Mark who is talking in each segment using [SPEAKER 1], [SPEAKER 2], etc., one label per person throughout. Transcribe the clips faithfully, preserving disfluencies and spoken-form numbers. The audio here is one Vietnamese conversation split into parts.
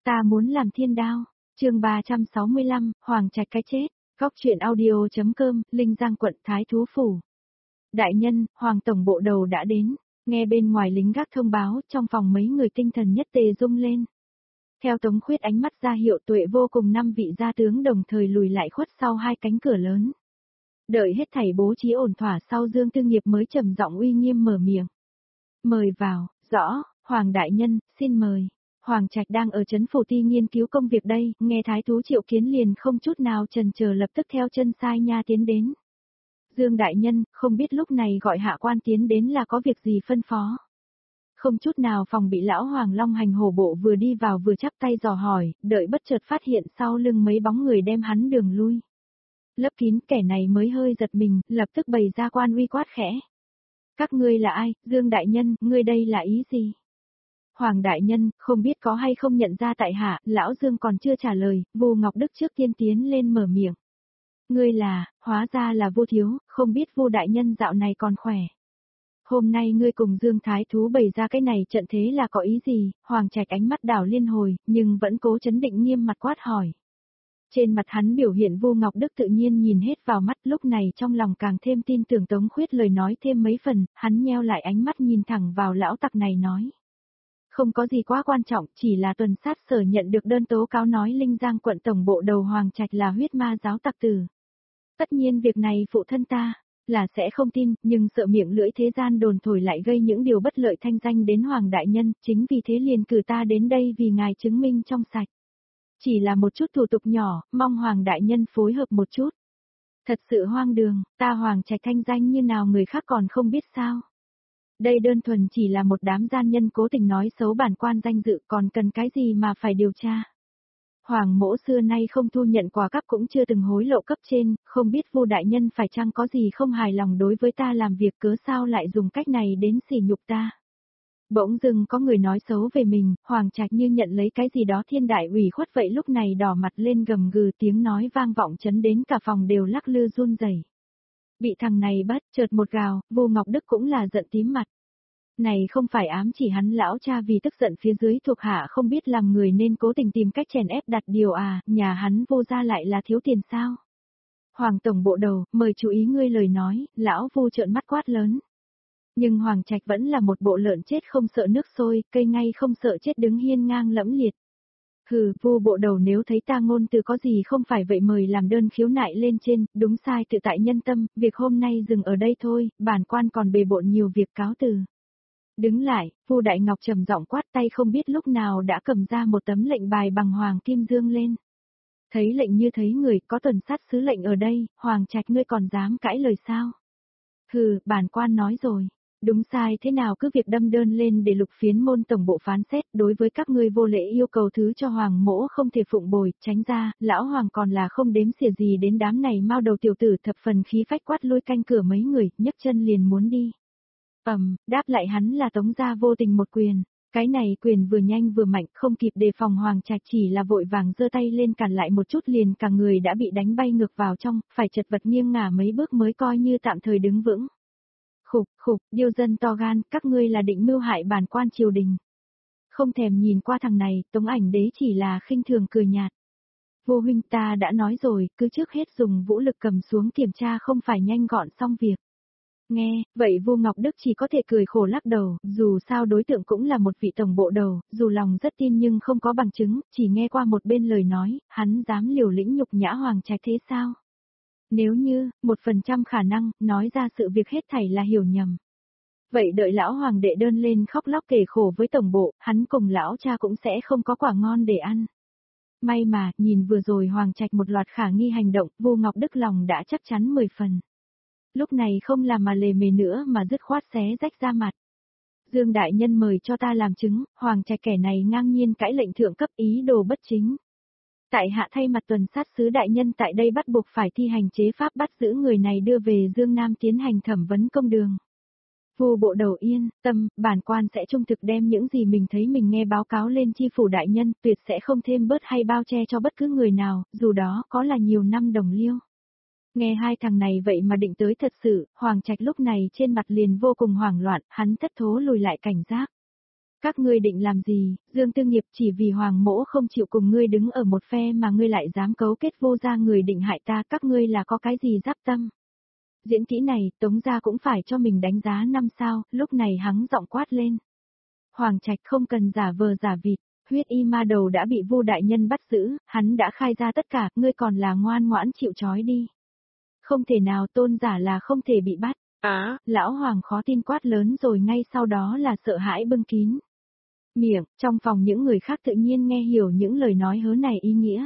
[SPEAKER 1] Ta muốn làm thiên đao. Chương ba trăm sáu mươi lăm, Hoàng Trạch cái chết. Góc truyện audio.com, Linh Giang quận Thái Thú Phủ. Đại nhân, Hoàng Tổng Bộ Đầu đã đến. Nghe bên ngoài lính gác thông báo, trong phòng mấy người tinh thần nhất tề rung lên. Theo Tống Khuyết ánh mắt ra hiệu Tuệ Vô cùng năm vị gia tướng đồng thời lùi lại khuất sau hai cánh cửa lớn. Đợi hết thảy bố trí ổn thỏa sau, Dương Tư Nghiệp mới trầm giọng uy nghiêm mở miệng. Mời vào. Rõ, Hoàng Đại Nhân, xin mời. Hoàng Trạch đang ở trấn phủ ti nghiên cứu công việc đây, nghe Thái Thú triệu kiến liền không chút nào chần chờ lập tức theo chân sai nha tiến đến. Dương Đại Nhân, không biết lúc này gọi hạ quan tiến đến là có việc gì phân phó. Không chút nào phòng bị lão Hoàng Long Hành hổ bộ vừa đi vào vừa chắp tay dò hỏi, đợi bất chợt phát hiện sau lưng mấy bóng người đem hắn đường lui. Lấp kín, kẻ này mới hơi giật mình, lập tức bày ra quan uy quát khẽ. Các ngươi là ai, Dương Đại Nhân, ngươi đây là ý gì? Hoàng Đại Nhân, không biết có hay không nhận ra tại hạ, lão Dương còn chưa trả lời, Vu Ngọc Đức trước tiên tiến lên mở miệng. Ngươi là, hóa ra là Vu Thiếu, không biết Vu Đại Nhân dạo này còn khỏe. Hôm nay ngươi cùng Dương Thái Thú bày ra cái này trận thế là có ý gì? Hoàng Trạch ánh mắt đảo liên hồi, nhưng vẫn cố chấn định nghiêm mặt quát hỏi. Trên mặt hắn biểu hiện Vu Ngọc Đức tự nhiên nhìn hết vào mắt, lúc này trong lòng càng thêm tin tưởng Tống Khuyết lời nói thêm mấy phần, hắn nheo lại ánh mắt nhìn thẳng vào lão tặc này nói. Không có gì quá quan trọng, chỉ là tuần sát sở nhận được đơn tố cáo nói Linh Giang quận Tổng Bộ Đầu Hoàng Trạch là huyết ma giáo tặc tử. Tất nhiên việc này phụ thân ta là sẽ không tin, nhưng sợ miệng lưỡi thế gian đồn thổi lại gây những điều bất lợi thanh danh đến Hoàng Đại Nhân, chính vì thế liền cử ta đến đây vì ngài chứng minh trong sạch. Chỉ là một chút thủ tục nhỏ, mong Hoàng Đại Nhân phối hợp một chút. Thật sự hoang đường, ta Hoàng Trạch thanh danh như nào người khác còn không biết sao. Đây đơn thuần chỉ là một đám gian nhân cố tình nói xấu bản quan danh dự, còn cần cái gì mà phải điều tra. Hoàng mỗ xưa nay không thu nhận quà cắp cũng chưa từng hối lộ cấp trên, không biết Vu Đại Nhân phải chăng có gì không hài lòng đối với ta làm việc, cớ sao lại dùng cách này đến sỉ nhục ta. Bỗng dưng có người nói xấu về mình, Hoàng Trạch như nhận lấy cái gì đó thiên đại ủy khuất vậy, lúc này đỏ mặt lên gầm gừ, tiếng nói vang vọng chấn đến cả phòng đều lắc lư run rẩy. Bị thằng này bắt, chợt một gào, Vu Ngọc Đức cũng là giận tím mặt. Này không phải ám chỉ hắn lão cha vì tức giận phía dưới thuộc hạ không biết làm người nên cố tình tìm cách chèn ép đặt điều à, nhà hắn Vu gia lại là thiếu tiền sao? Hoàng Tổng Bộ Đầu, mời chú ý ngươi lời nói, lão Vu trợn mắt quát lớn. Nhưng Hoàng Trạch vẫn là một bộ lợn chết không sợ nước sôi, cây ngay không sợ chết đứng hiên ngang lẫm liệt. Hừ, Vu Bộ Đầu nếu thấy ta ngôn từ có gì không phải vậy mời làm đơn khiếu nại lên trên, đúng sai tự tại nhân tâm, việc hôm nay dừng ở đây thôi, bản quan còn bề bộn nhiều việc, cáo từ. Đứng lại, Vu Đại Ngọc trầm giọng quát, tay không biết lúc nào đã cầm ra một tấm lệnh bài bằng hoàng kim dương lên. Thấy lệnh như thấy người, có tuần sát sứ lệnh ở đây, Hoàng Trạch ngươi còn dám cãi lời sao? Hừ, bản quan nói rồi. Đúng sai thế nào cứ việc đâm đơn lên để Lục Phiến môn tổng bộ phán xét, đối với các ngươi vô lễ yêu cầu thứ cho Hoàng mỗ không thể phụng bồi, tránh ra, lão Hoàng còn là không đếm xỉa gì đến đám này mau đầu tiểu tử, thập phần khí phách quát lôi canh cửa mấy người, nhấc chân liền muốn đi. Ầm, đáp lại hắn là Tống gia vô tình một quyền, cái này quyền vừa nhanh vừa mạnh, không kịp đề phòng, Hoàng Trạch chỉ là vội vàng giơ tay lên cản lại một chút liền cả người đã bị đánh bay ngược vào trong, phải chật vật nghiêng ngả mấy bước mới coi như tạm thời đứng vững. Khục, khục, điêu dân to gan, các ngươi là định mưu hại bản quan triều đình. Không thèm nhìn qua thằng này, Tống Ảnh Đế chỉ là khinh thường cười nhạt. Vô huynh, ta đã nói rồi, cứ trước hết dùng vũ lực cầm xuống kiểm tra không phải nhanh gọn xong việc. Nghe, vậy Vu Ngọc Đức chỉ có thể cười khổ lắc đầu, dù sao đối tượng cũng là một vị tổng bộ đầu, dù lòng rất tin nhưng không có bằng chứng, chỉ nghe qua một bên lời nói, hắn dám liều lĩnh nhục nhã Hoàng Trạch thế sao? Nếu như, một phần trăm khả năng, nói ra sự việc hết thảy là hiểu nhầm. Vậy đợi lão hoàng đệ đơn lên khóc lóc kể khổ với tổng bộ, hắn cùng lão cha cũng sẽ không có quả ngon để ăn. May mà, nhìn vừa rồi Hoàng Trạch một loạt khả nghi hành động, Vu Ngọc Đức lòng đã chắc chắn mười phần. Lúc này không làm mà lề mề nữa mà dứt khoát xé rách ra mặt. Dương Đại Nhân mời cho ta làm chứng, Hoàng Trạch kẻ này ngang nhiên cãi lệnh thượng cấp, ý đồ bất chính. Tại hạ thay mặt tuần sát sứ đại nhân tại đây bắt buộc phải thi hành chế pháp bắt giữ người này đưa về Dương Nam tiến hành thẩm vấn công đường. Vu Bộ Đầu yên tâm, bản quan sẽ trung thực đem những gì mình thấy mình nghe báo cáo lên chi phủ đại nhân, tuyệt sẽ không thêm bớt hay bao che cho bất cứ người nào, dù đó có là nhiều năm đồng liêu. Nghe hai thằng này vậy mà định tới thật sự, Hoàng Trạch lúc này trên mặt liền vô cùng hoảng loạn, hắn thất thố lùi lại cảnh giác. Các ngươi định làm gì, Dương Tư Nghiệp, chỉ vì Hoàng mỗ không chịu cùng ngươi đứng ở một phe mà ngươi lại dám cấu kết vô gia người định hại ta, các ngươi là có cái gì giáp tâm? Diễn kỹ này, Tống gia cũng phải cho mình đánh giá năm sao, lúc này hắng giọng quát lên. Hoàng Trạch không cần giả vờ giả vịt, huyết y ma đầu đã bị Vu đại nhân bắt giữ, hắn đã khai ra tất cả, ngươi còn là ngoan ngoãn chịu trói đi. Không thể nào, tôn giả là không thể bị bắt. Á, à, lão Hoàng khó tin quát lớn rồi ngay sau đó là sợ hãi bưng kín miệng, trong phòng những người khác tự nhiên nghe hiểu những lời nói hớ này ý nghĩa.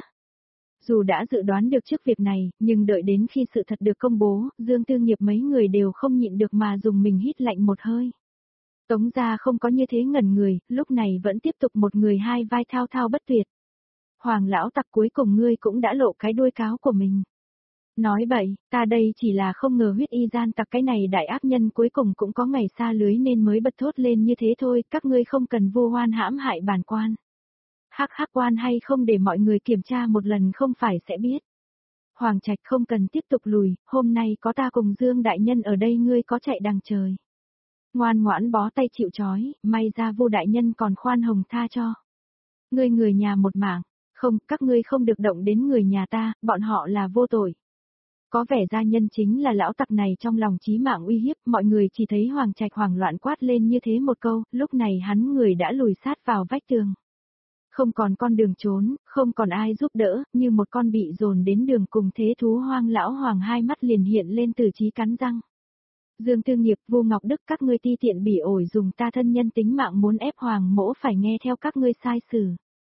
[SPEAKER 1] Dù đã dự đoán được trước việc này, nhưng đợi đến khi sự thật được công bố, Dương Tư Nghiệp mấy người đều không nhịn được mà dùng mình hít lạnh một hơi. Tống gia không có như thế ngẩn người, lúc này vẫn tiếp tục một người hai vai thao thao bất tuyệt. Hoàng lão tặc, cuối cùng ngươi cũng đã lộ cái đuôi cáo của mình. Nói bậy, ta đây chỉ là không ngờ huyết y gian tặc cái này đại ác nhân cuối cùng cũng có ngày xa lưới nên mới bật thốt lên như thế thôi, các ngươi không cần vu oan hãm hại bản quan. Hắc hắc, quan hay không để mọi người kiểm tra một lần không phải sẽ biết. Hoàng Trạch không cần tiếp tục lùi, hôm nay có ta cùng Dương đại nhân ở đây, ngươi có chạy đằng trời. Ngoan ngoãn bó tay chịu trói, may ra Vu đại nhân còn khoan hồng tha cho. Ngươi người nhà một mạng, không, các ngươi không được động đến người nhà ta, bọn họ là vô tội. Có vẻ gia nhân chính là lão tặc này trong lòng chí mạng uy hiếp, mọi người chỉ thấy Hoàng Trạch hoảng loạn quát lên như thế một câu, lúc này hắn người đã lùi sát vào vách tường. Không còn con đường trốn, không còn ai giúp đỡ, như một con bị dồn đến đường cùng thế thú hoang, lão Hoàng hai mắt liền hiện lên từ chí cắn răng. Dương Tư Nghiệp, Vu Ngọc Đức, các ngươi ti tiện bỉ ổi dùng ta thân nhân tính mạng muốn ép Hoàng mỗ phải nghe theo các ngươi sai sử.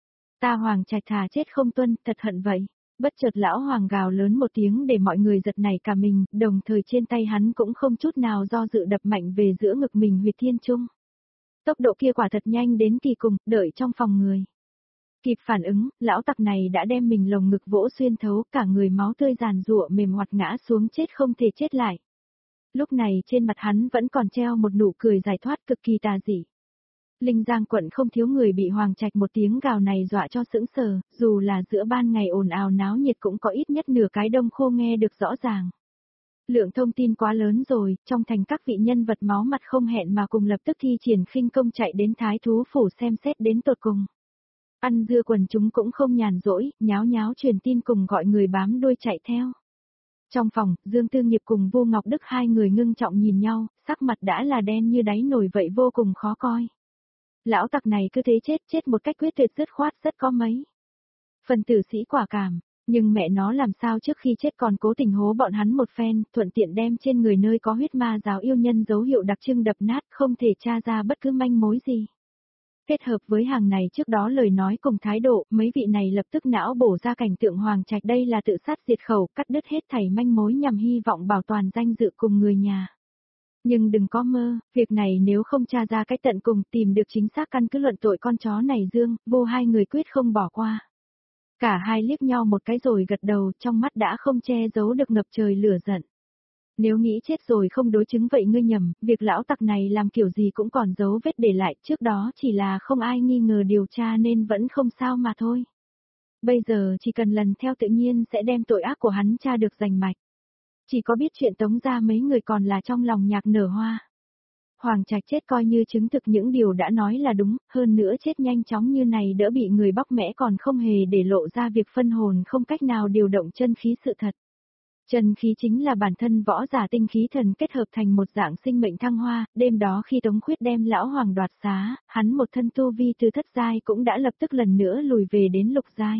[SPEAKER 1] Ta Hoàng Trạch thà chết không tuân, thật hận vậy. Bất chợt lão Hoàng gào lớn một tiếng để mọi người giật nảy cả mình, đồng thời trên tay hắn cũng không chút nào do dự đập mạnh về giữa ngực mình huyệt thiên trung. Tốc độ kia quả thật nhanh đến kỳ cùng, đợi trong phòng người. Kịp phản ứng, lão tặc này đã đem mình lồng ngực vỗ xuyên thấu, cả người máu tươi giàn giụa mềm hoạt ngã xuống chết không thể chết lại. Lúc này trên mặt hắn vẫn còn treo một nụ cười giải thoát cực kỳ tà dị. Linh Giang quận không thiếu người bị Hoàng Trạch một tiếng gào này dọa cho sững sờ, dù là giữa ban ngày ồn ào náo nhiệt cũng có ít nhất nửa cái đông khô nghe được rõ ràng. Lượng thông tin quá lớn rồi, trong thành các vị nhân vật máu mặt không hẹn mà cùng lập tức thi triển khinh công chạy đến Thái Thú Phủ xem xét đến tột cùng. Ăn dưa quần chúng cũng không nhàn rỗi, nháo nháo truyền tin cùng gọi người bám đuôi chạy theo. Trong phòng, Dương Tư Nghiệp cùng Vu Ngọc Đức hai người ngưng trọng nhìn nhau, sắc mặt đã là đen như đáy nồi vậy, vô cùng khó coi. Lão tặc này cứ thế chết chết một cách quyết tuyệt dứt khoát rất có mấy phần tử sĩ quả cảm, nhưng mẹ nó làm sao trước khi chết còn cố tình hố bọn hắn một phen, thuận tiện đem trên người nơi có huyết ma giáo yêu nhân dấu hiệu đặc trưng đập nát, không thể tra ra bất cứ manh mối gì. Kết hợp với hàng này trước đó lời nói cùng thái độ, mấy vị này lập tức não bổ ra cảnh tượng Hoàng Trạch đây là tự sát diệt khẩu, cắt đứt hết thảy manh mối nhằm hy vọng bảo toàn danh dự cùng người nhà. Nhưng đừng có mơ, việc này nếu không tra ra cái tận cùng, tìm được chính xác căn cứ luận tội con chó này Dương, Vô hai người quyết không bỏ qua. Cả hai liếc nhau một cái rồi gật đầu, trong mắt đã không che giấu được ngập trời lửa giận. Nếu nghĩ chết rồi không đối chứng vậy ngươi nhầm, việc lão tặc này làm kiểu gì cũng còn dấu vết để lại, trước đó chỉ là không ai nghi ngờ điều tra nên vẫn không sao mà thôi. Bây giờ chỉ cần lần theo tự nhiên sẽ đem tội ác của hắn tra được rành mạch. Chỉ có biết chuyện Tống gia mấy người còn là trong lòng nhạc nở hoa. Hoàng Trạch chết coi như chứng thực những điều đã nói là đúng, hơn nữa chết nhanh chóng như này đỡ bị người bóc mẽ còn không hề để lộ ra việc phân hồn không cách nào điều động chân khí sự thật. Chân khí chính là bản thân võ giả tinh khí thần kết hợp thành một dạng sinh mệnh thăng hoa, đêm đó khi Tống Khuyết đem lão Hoàng đoạt xá, hắn một thân tu vi từ thất giai cũng đã lập tức lần nữa lùi về đến lục giai.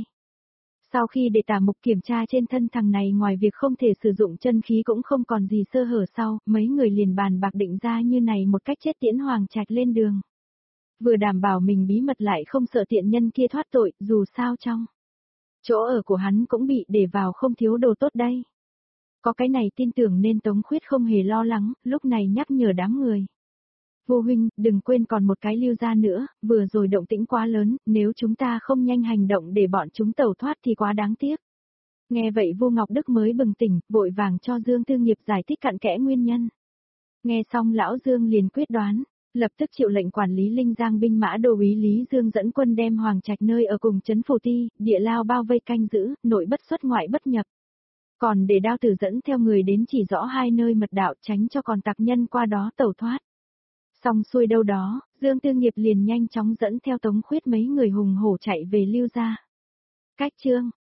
[SPEAKER 1] Sau khi để tả mục kiểm tra trên thân thằng này ngoài việc không thể sử dụng chân khí cũng không còn gì sơ hở sau, mấy người liền bàn bạc định ra như này một cách chết tiễn Hoàng Trạch lên đường. Vừa đảm bảo mình bí mật lại không sợ tiện nhân kia thoát tội, dù sao trong chỗ ở của hắn cũng bị để vào không thiếu đồ tốt đây. Có cái này tin tưởng nên Tống Khuyết không hề lo lắng, lúc này nhắc nhở đám người. Vô huynh, đừng quên còn một cái lưu ra nữa, vừa rồi động tĩnh quá lớn, nếu chúng ta không nhanh hành động để bọn chúng tẩu thoát thì quá đáng tiếc. Nghe vậy Vu Ngọc Đức mới bừng tỉnh, vội vàng cho Dương Tư Nghiệp giải thích cặn kẽ nguyên nhân. Nghe xong lão Dương liền quyết đoán, lập tức chịu lệnh quản lý Linh Giang binh mã đô úy Lý Dương dẫn quân đem Hoàng Trạch nơi ở cùng trấn Phù Ti, địa lao bao vây canh giữ, nội bất xuất ngoại bất nhập. Còn để đao tử dẫn theo người đến chỉ rõ hai nơi mật đạo tránh cho còn tặc nhân qua đó tẩu thoát. Xong xuôi đâu đó, Dương Tư Nghiệp liền nhanh chóng dẫn theo Tống Khuyết mấy người hùng hổ chạy về Lưu gia. Cách chương